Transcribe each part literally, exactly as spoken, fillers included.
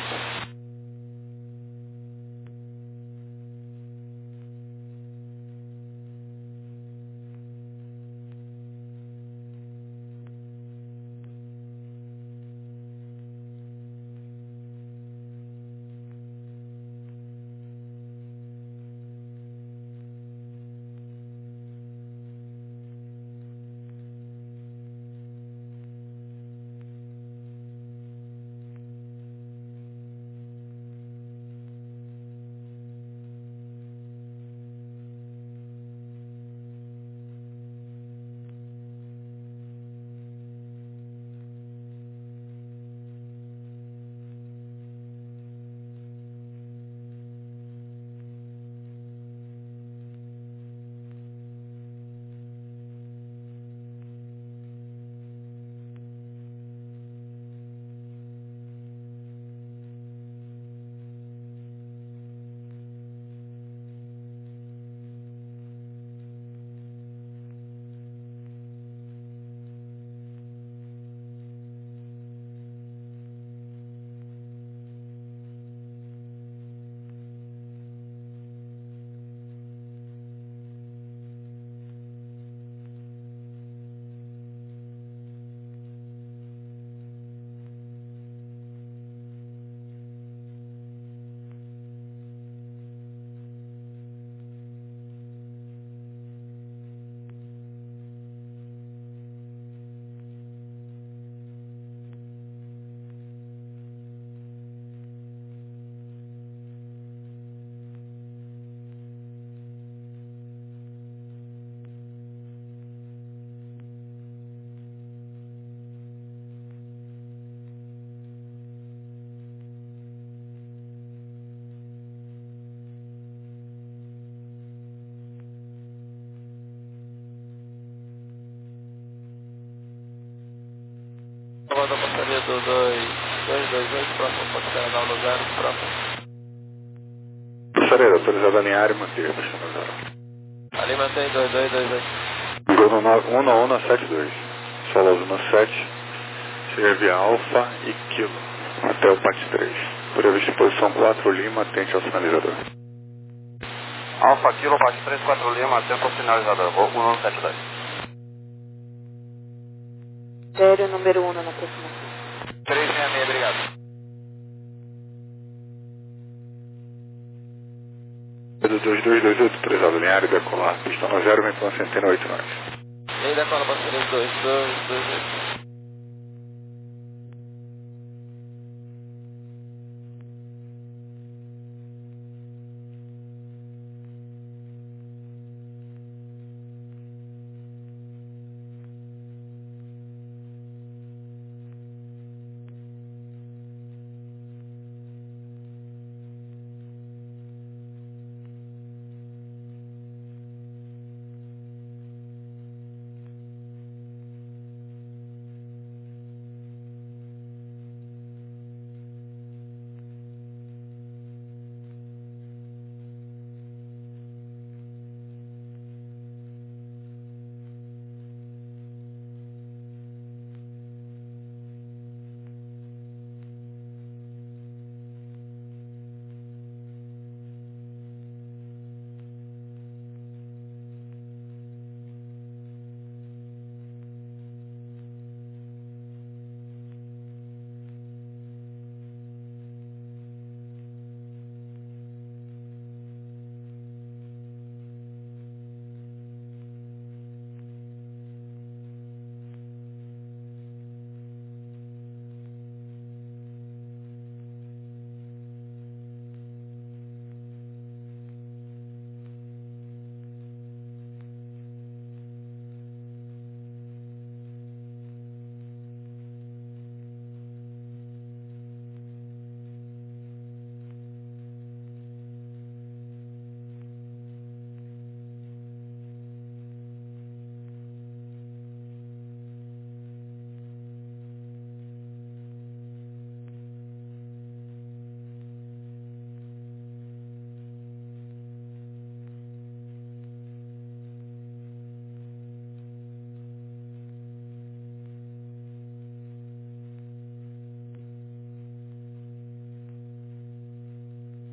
oito. Salvador, portaria do dois dois dois oito, próximo ponto terminal no zero, próximo. Passareira, autorizada a linha área e manter, destino zero. Ali mantém dois dois dois oito. Bruno um um sete dois. Solo um sete, seria via Alfa e Kilo, até o P A T três. Prevista posição quatro Lima, atente ao sinalizador. Alfa Kilo, P A T três, quatro Lima, atento ao sinalizador, voo um um sete dois. Sério, número um na aproximação. três seis seis, obrigado. Do dois dois dois oito, autorizada a linha área e decolar, pista no zero, vento uma centena oito nove. E aí decola, portaria dois dois dois oito.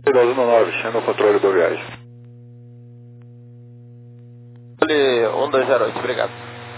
dois um nove, chama o controle do viagem. Controle um dois zero oito, obrigado.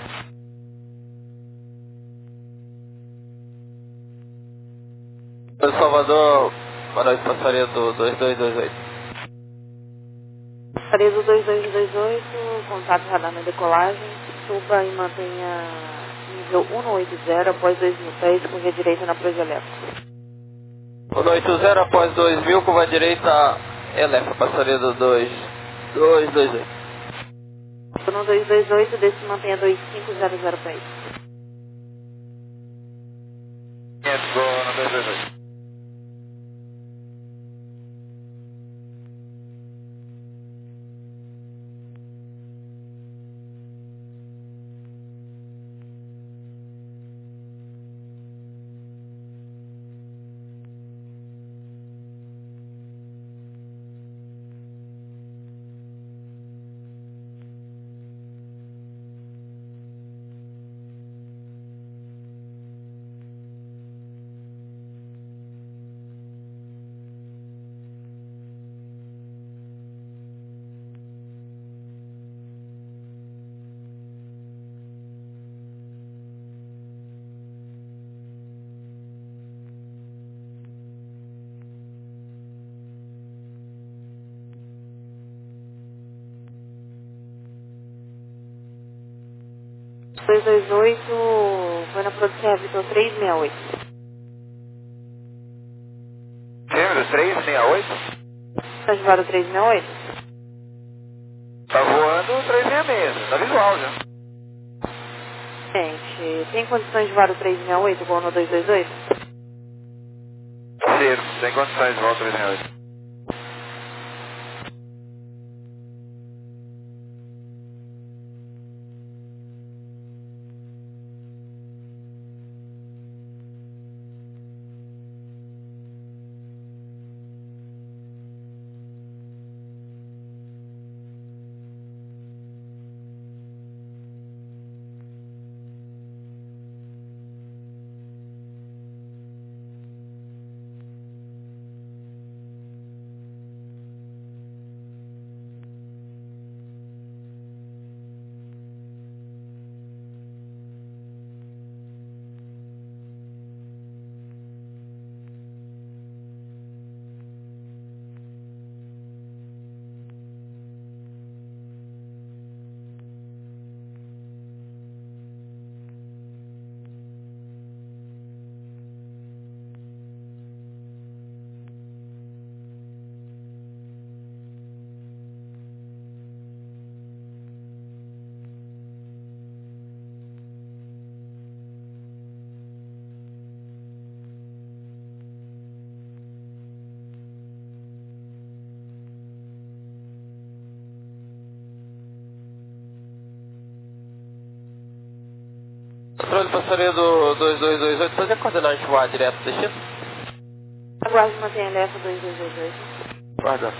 Salvador, boa noite, passaria do dois dois dois oito. Passaria do dois dois dois oito, contato radar na decolagem, suba e mantenha nível cento e oitenta após dois mil pés, com via direita na prosa elétrica. cento e oitenta após dois mil, curva direita elétrica, passaria do dois dois dois oito. No dois dois oito, desse mantenha dois cinco zero zero pés. quinhentos, go no dois dois oito. dois dois oito, foi na produção Vitor três seis oito. Gêmeos, três seis oito. Transvaro três seis oito? Tá voando três seis seis, tá visual já. Gente, tem condições de varo três seis oito igual no dois dois oito? Zero, sem condições de voar três seis oito. Controle, passaria do dois dois dois oito, fazer coordenante voar direto do destino? Aguarde e mantenha L F dois dois dois oito. Guarda.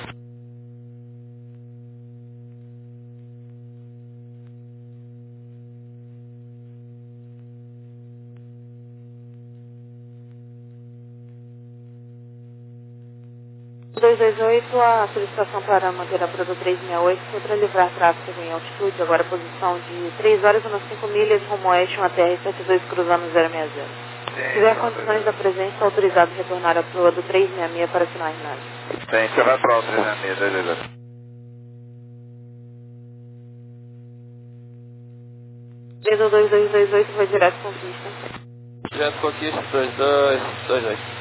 dois dois oito, a solicitação para manter a Prodo três seis oito foi para livrar tráfego em altitude, agora posição de três horas e cinco milhas, rumo oeste, uma T R setenta e dois cruzando zero seis zero. Se tiver condições da presença, autorizado a retornar a Prodo três seis seis para final imagem. Tem, você vai para o três seis seis, dois dois oito. Preso dois dois dois oito, vai direto com pista. Direto conquista dois dois dois oito.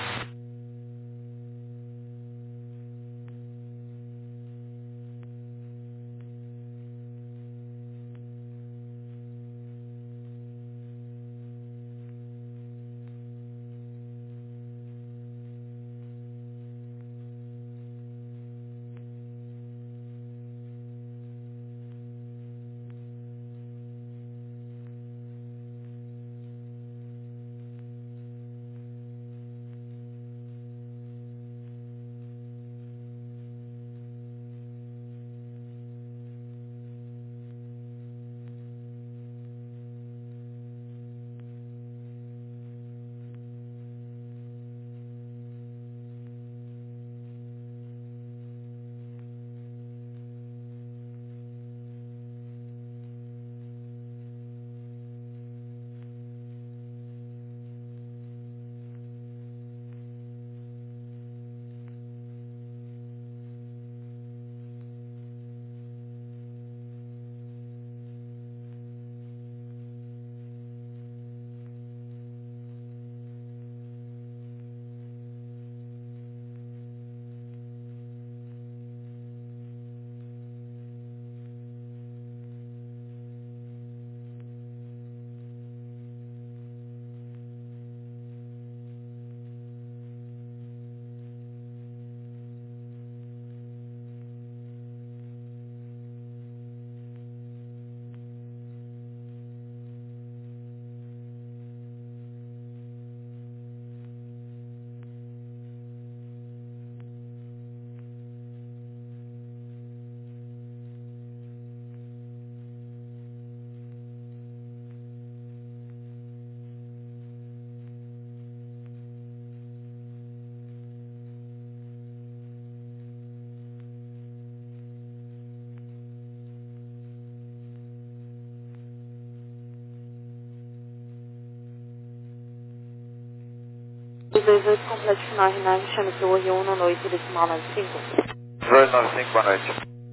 dois oito, complete final R nove, chame-se o R um, noite, decimal nove cinco. dois nove cinco, boa noite.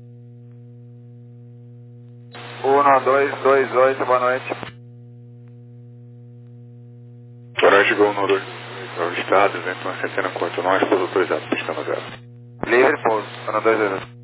um dois dois oito, boa noite. Boa noite, Gol um dois. O estado, vento uma centena quanto nós, pouso autorizado, pistando zero. Livre, pouso, um dois dois oito.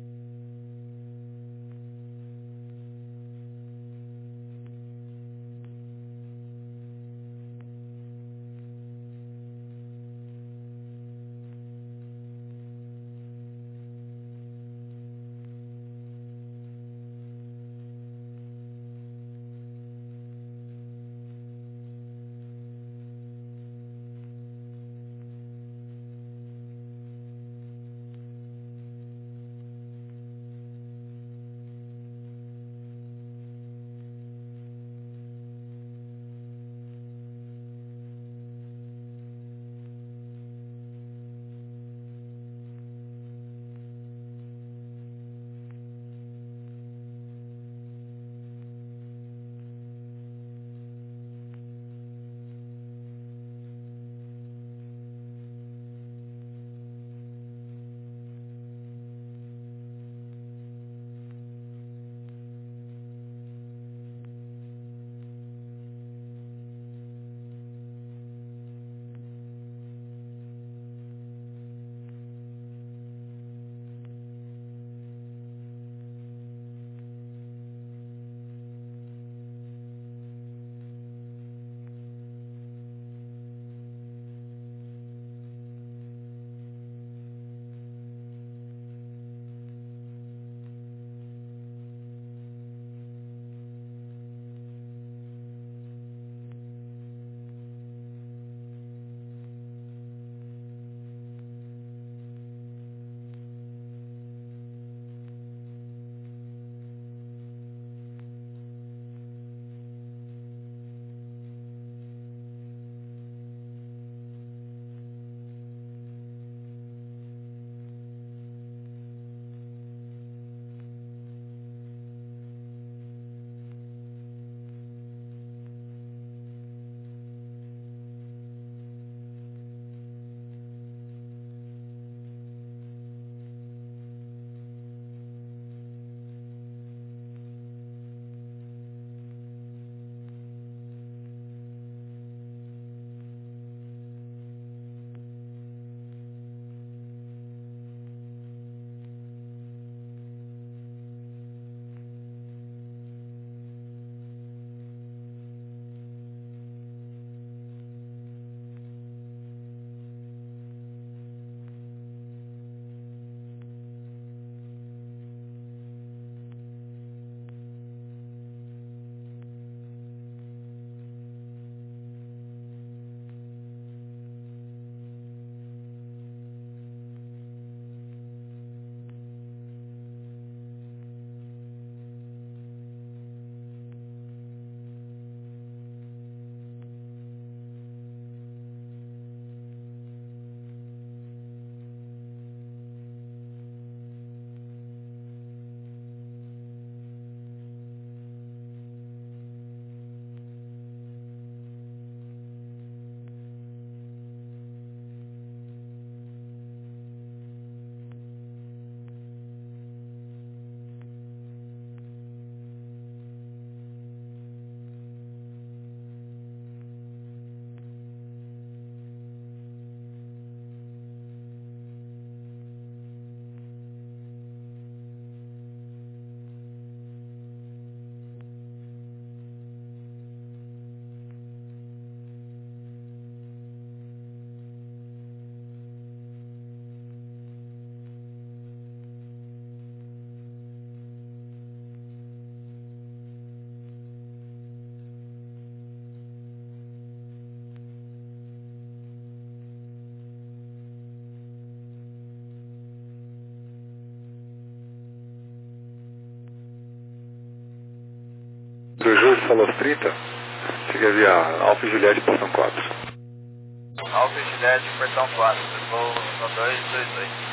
Do Júlio falou trinta, cheguei via Alfa e Juliette, portão quatro. Alfa e Juliette, portão quatro, vou no dois dois dois.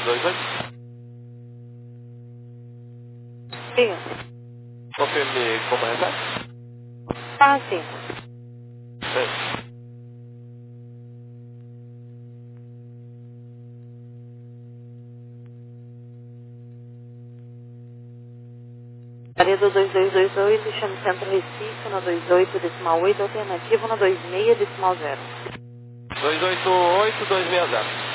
dois oito. Sim. Confirme como recebe. Ah, sim. Sim. Área do dois dois dois oito, chame Centro Recife, no dois oito, decimal oito, alternativo no dois seis, decimal zero. dois oito oito dois seis zero.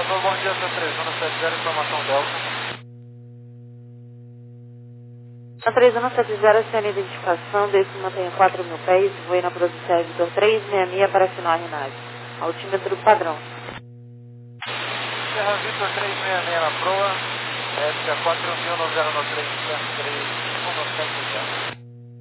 Salvador, bom dia, seu três um sete zero, informação Delta. Na três um sete zero, sem identificação, desse mantenha quatro mil pés, voe na produção Vitor três seis seis para final Rinaldi. Altímetro padrão. Serra Vitor três seis seis na proa, S A quatro mil no zero no três três um no sete zero.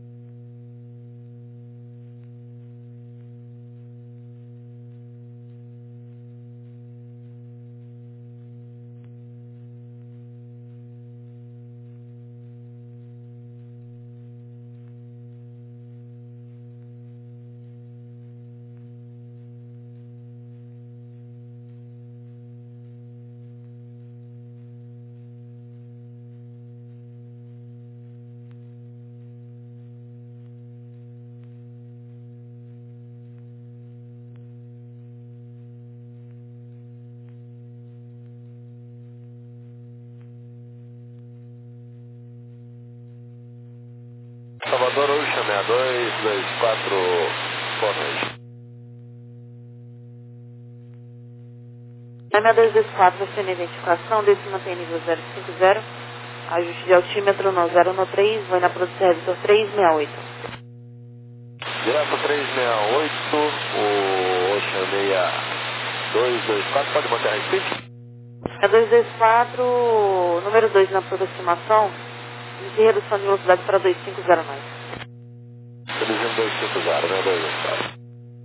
Salvador, Ocean seis dois dois quatro, Fornage. seis dois dois quatro, sem identificação, desse mantém nível zero cinco zero, ajuste de altímetro no zero no três, voe na produção Vitor três seis oito. Direto três seis oito, o Ocean seis dois dois quatro, pode manter a repeat? seis dois dois quatro, número dois na aproximação, de redução de velocidade para dois cinco zero nove. Dirigindo dois cinco zero, né? dois dois quatro.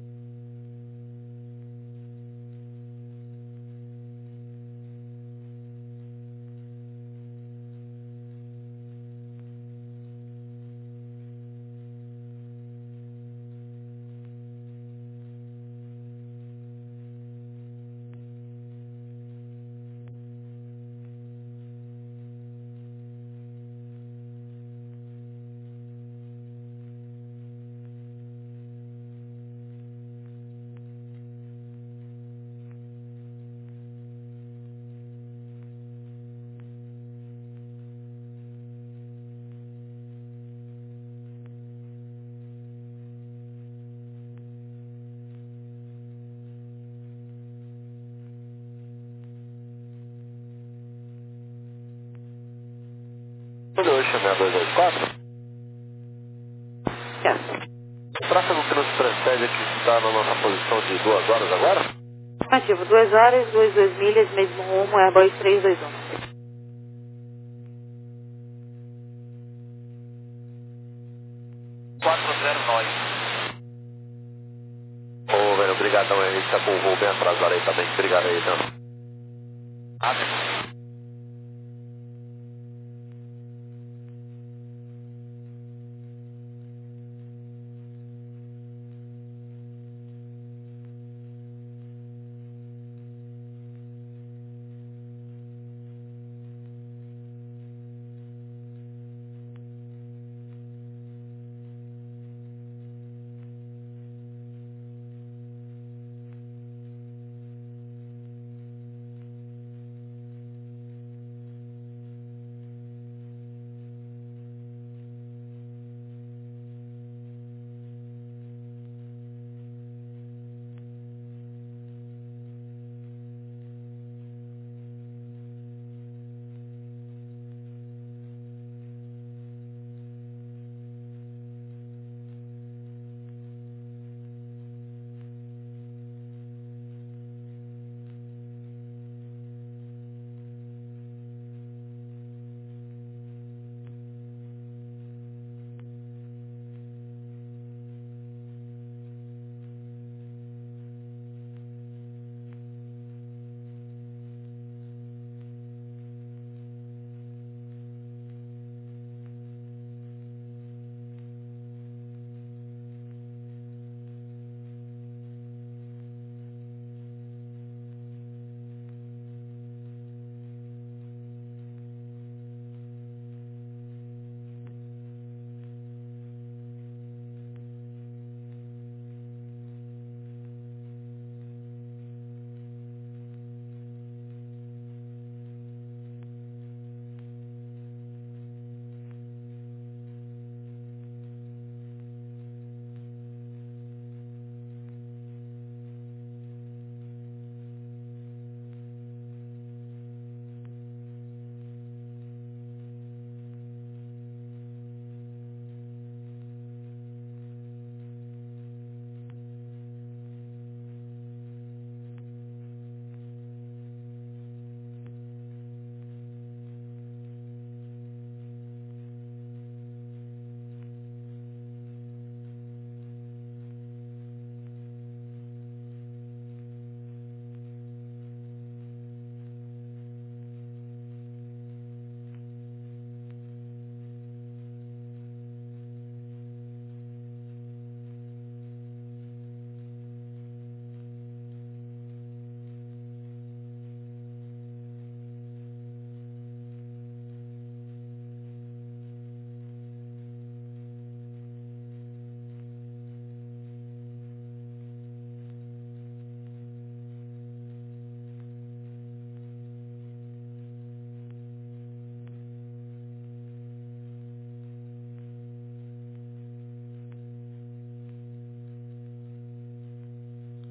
Ocean seis dois dois quatro. Yes. O tráfego que nos precede aqui está na nossa posição de duas horas agora? Ativo, duas horas, dois dois milhas, mesmo rumo, Airbus três dois um. quatro zero nove. Ô, velho, obrigadão aí, a gente tá com o voo bem atrasado aí também. Obrigado aí, então. Ah,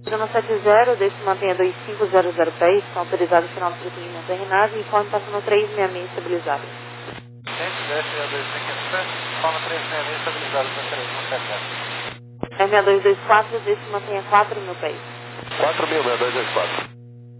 Zona sete zero, desce mantenha dois cinco zero zero pés, estão autorizados final do procedimento R nave e conta passando três seis seis estabilizado. Gente, desce a dois cinco sete, forma três seis seis estabilizado para três um sete zero. R seis dois dois quatro, desce mantenha quatro mil pés. quatro mil, seis dois dois quatro.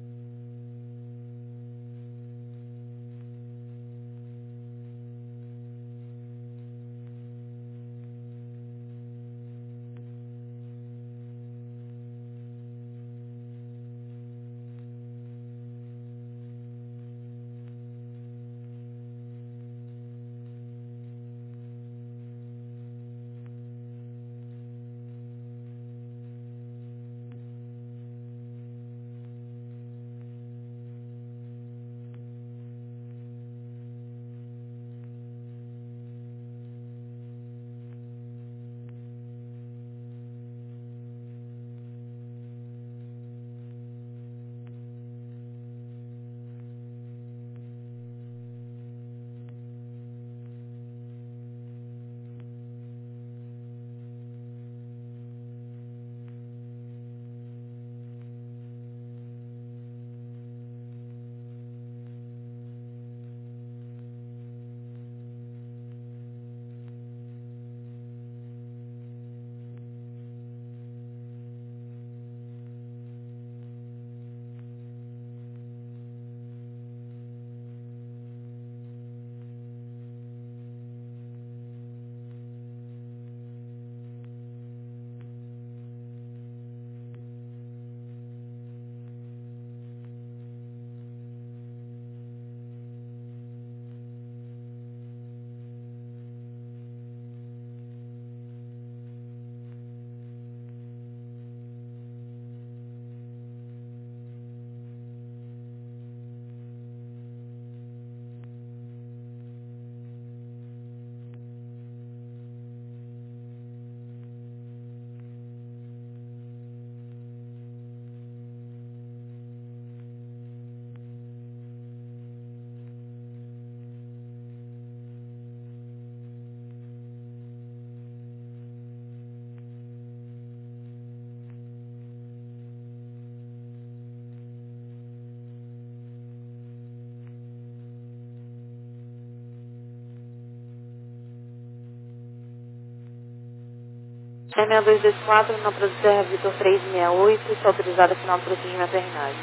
R seis dois dois quatro, na produção Vitor três seis oito, está autorizada final do procedimento R nave.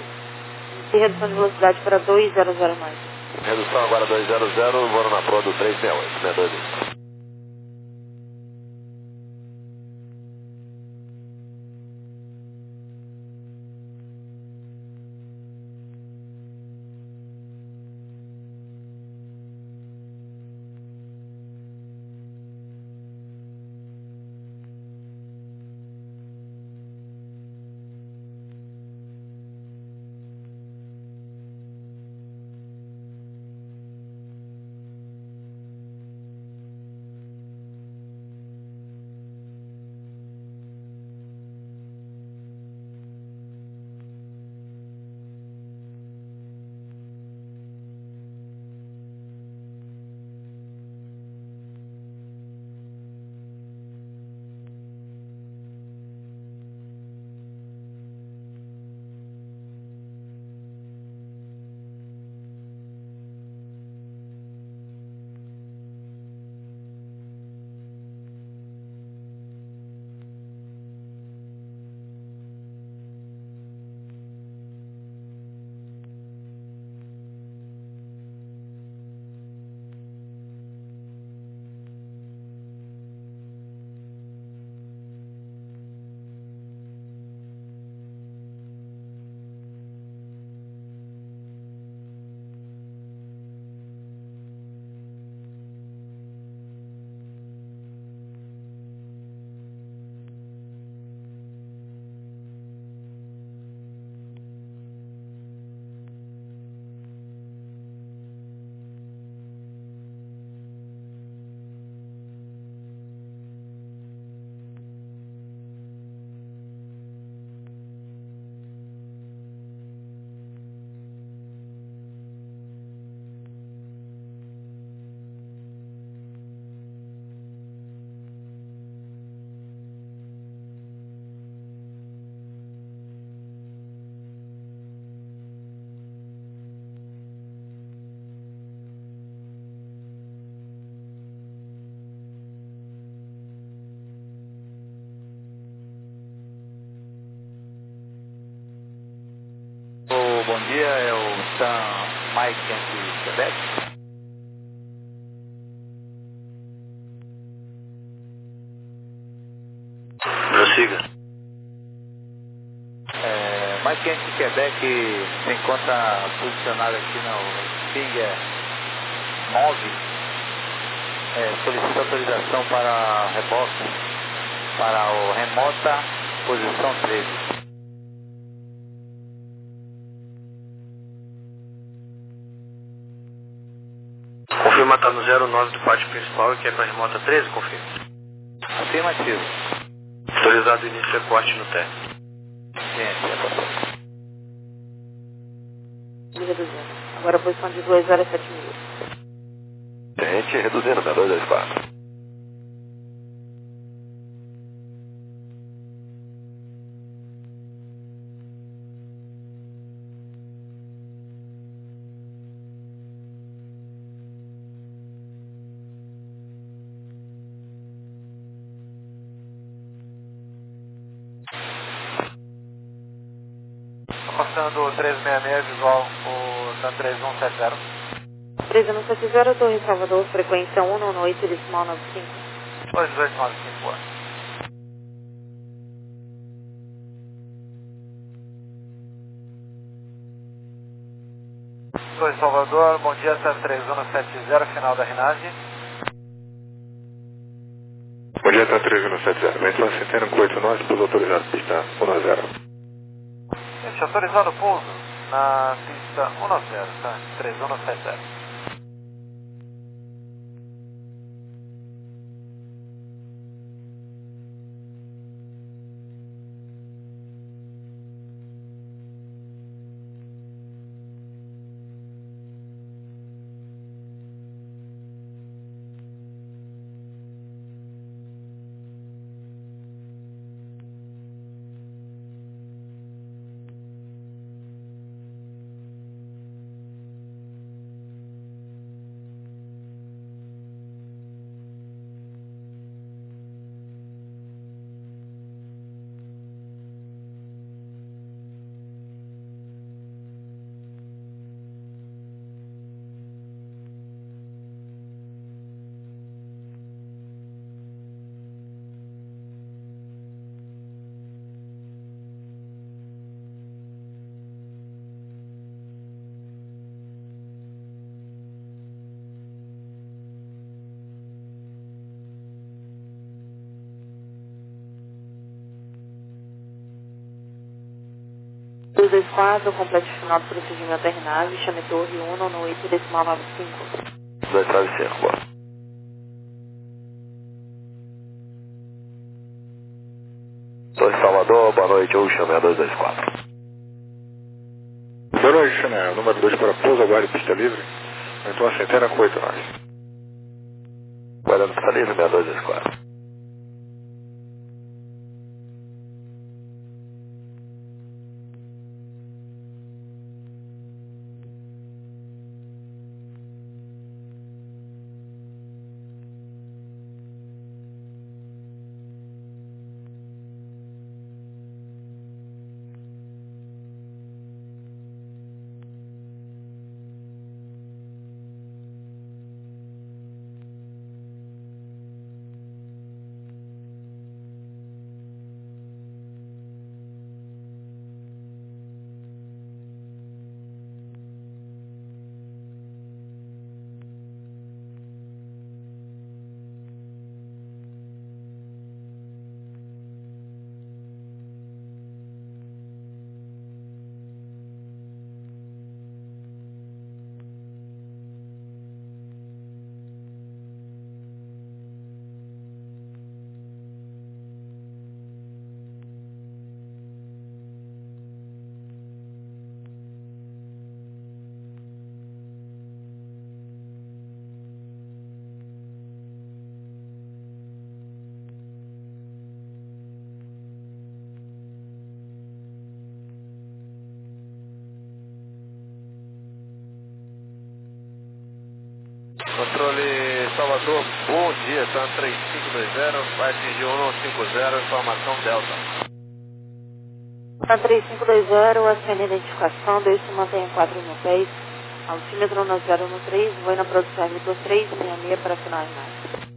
E redução de velocidade para dois zero zero nove. Redução agora dois zero zero, vou na Pro do três seis oito, seis dois dois quatro. bom dia, é o Sam Mike Yankee Quebec. Prossiga. É, Mike Yankee Quebec se encontra posicionado aqui no Stinger nove. É, solicita autorização para reboque para o remota posição treze. Confirma, está no zero nove do pátio principal e que é para remota treze, confirma. Afirmativo. Autorizado o início de corte no teste. Ciência, passou. Reduzindo. Agora a posição de dois horas e sete minutos. Tente reduzindo, tá dois dois quatro. Passando três seis seis visual, o Dan três um sete zero. três um sete zero, Torre Salvador, frequência um nove oito, decimal nove cinco. dois dois nove cinco. Torre Salvador, bom dia, Sam três um sete zero, final da Rinage. Bom dia, tá três um sete zero. Vem só centena com oito nove, pouso autorizado, pista um nove zero. Gente, autorizado o pouso na pista um nove zero, tá? três um sete zero. dois dois quatro, complete final do procedimento R nave, chame torre um nove oito, decimal nove cinco. dois nove cinco, boa. Torre Salvador, boa noite, eu chamo a dois dois quatro. Boa noite, Chanel. Número dois para pouso, aguarde pista livre. Então a centena com oito nove. Guardando pista livre, seis dois dois quatro. Controle Salvador, bom dia, tá três cinco dois zero, vai atingir um cinco zero, informação Delta. Na três cinco dois zero, acende a identificação, Deus se mantenha quatro mil pés. Altímetro no zero um três, voo na produção Vitor três seis seis para final em março.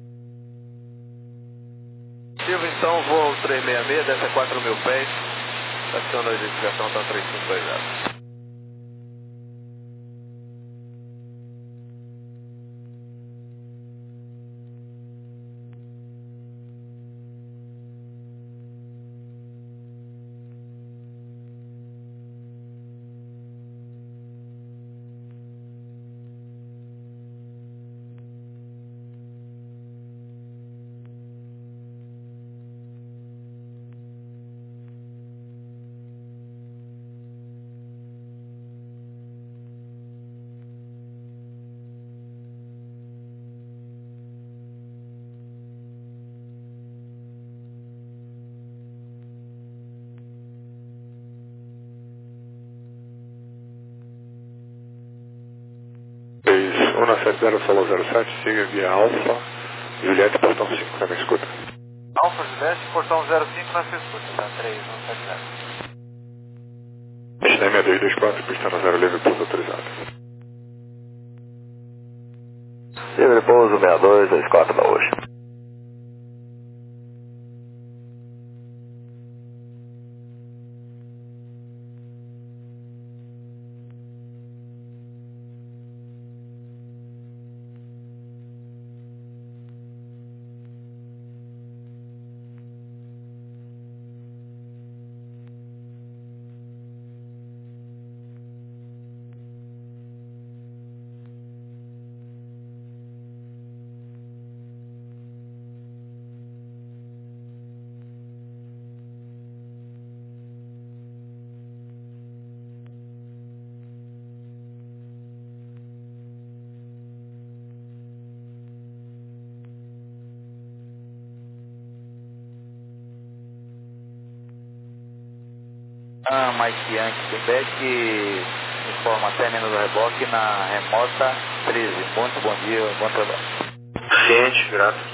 Silvio, então, voo três seis seis, desce a quatro mil pés. Aciona a identificação, está três cinco dois zero. um sete zero, solo zero sete, siga via Alfa, Juliette, portão cinco, na minha escuta. Alfa Juliette, portão zero cinco na sua escuta, tá? três um sete zero. China seis dois dois quatro, pista no zero livre, pouso autorizado. Livre pouso seis dois dois quatro da hoje. Ah, Mike Yankee, Quebec, informa término do reboque na remota treze. Muito bom dia, bom trabalho. Ciente, graças.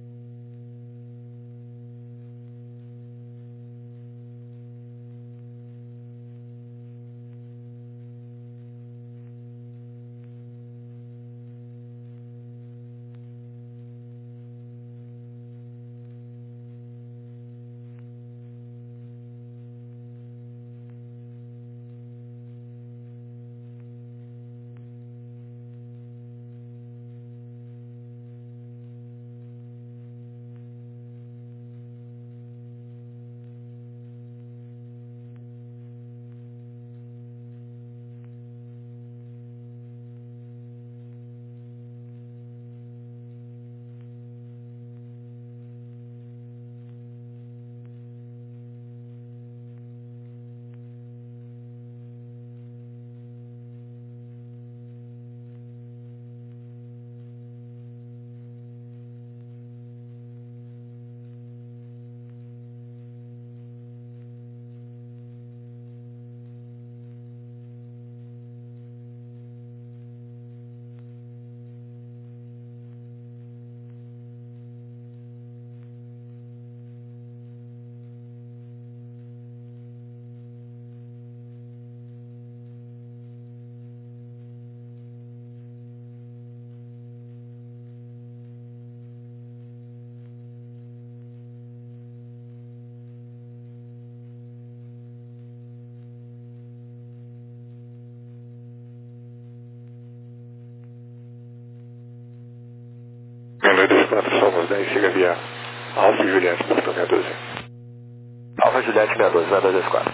seis dois quatro, somos dez, siga via Alfa e Juliette, portão seis doze. Alfa Juliette seis doze, seis dois dois quatro.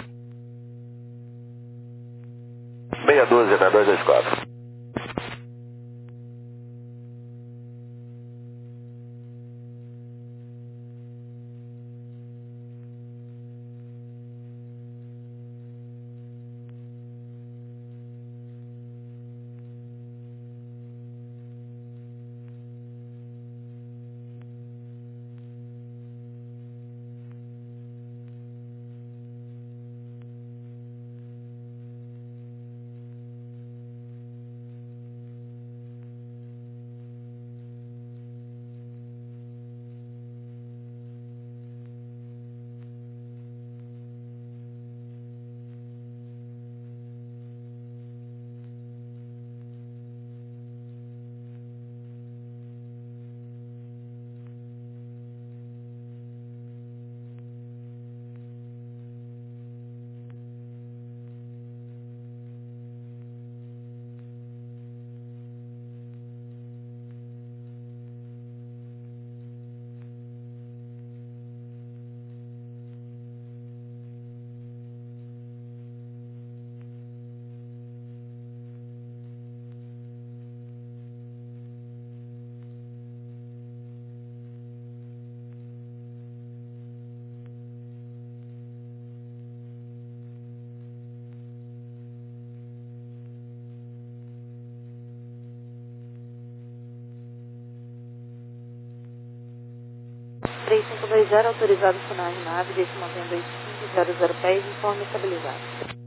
seis doze, seis dois dois quatro. três cinco dois zero, autorizado final em nave, desse mantém dois cinco zero zero pés, informe estabilizado.